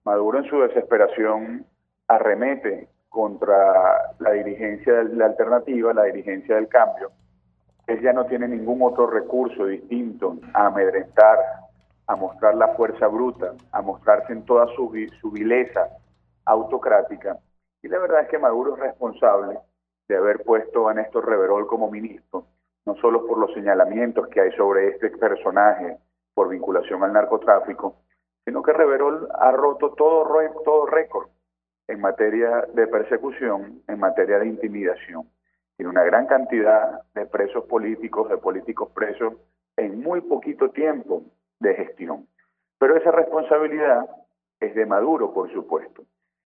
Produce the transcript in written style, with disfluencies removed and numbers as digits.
Maduro en su desesperación arremete contra la dirigencia de la alternativa, la dirigencia del cambio. Él ya no tiene ningún otro recurso distinto a amedrentar, a mostrar la fuerza bruta, a mostrarse en toda su vileza autocrática. Y la verdad es que Maduro es responsable de haber puesto a Néstor Reverol como ministro, no solo por los señalamientos que hay sobre este personaje por vinculación al narcotráfico, sino que Reverol ha roto todo récord en materia de persecución, en materia de intimidación. Tiene una gran cantidad de presos políticos, de políticos presos, en muy poquito tiempo de gestión. Pero esa responsabilidad es de Maduro, por supuesto.